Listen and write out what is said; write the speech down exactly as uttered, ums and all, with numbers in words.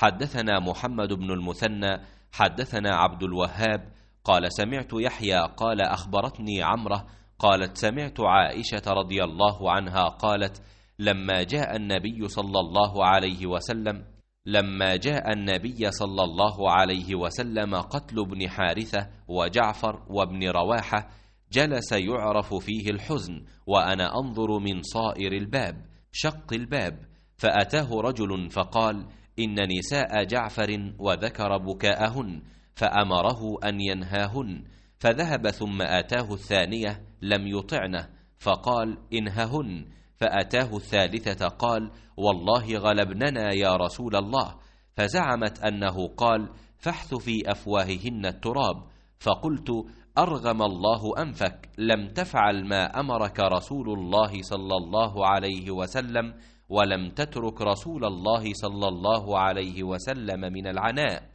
حدثنا محمد بن المثنى حدثنا عبد الوهاب قال سمعت يحيى قال أخبرتني عمرة قالت سمعت عائشة رضي الله عنها قالت لما جاء النبي صلى الله عليه وسلم لما جاء النبي صلى الله عليه وسلم قتل ابن حارثة وجعفر وابن رواحة جلس يعرف فيه الحزن وأنا أنظر من صائر الباب شق الباب، فأتاه رجل فقال إن نساء جعفر وذكر بكاءهن فأمره أن ينهاهن، فذهب ثم آتاه الثانية لم يطعنه فقال انههن، فأتاه الثالثة قال والله غلبننا يا رسول الله، فزعمت أنه قال فاحث في أفواههن التراب، فقلت أرغم الله أنفك لم تفعل ما أمرك رسول الله صلى الله عليه وسلم ولم تترك رسول الله صلى الله عليه وسلم من العناء.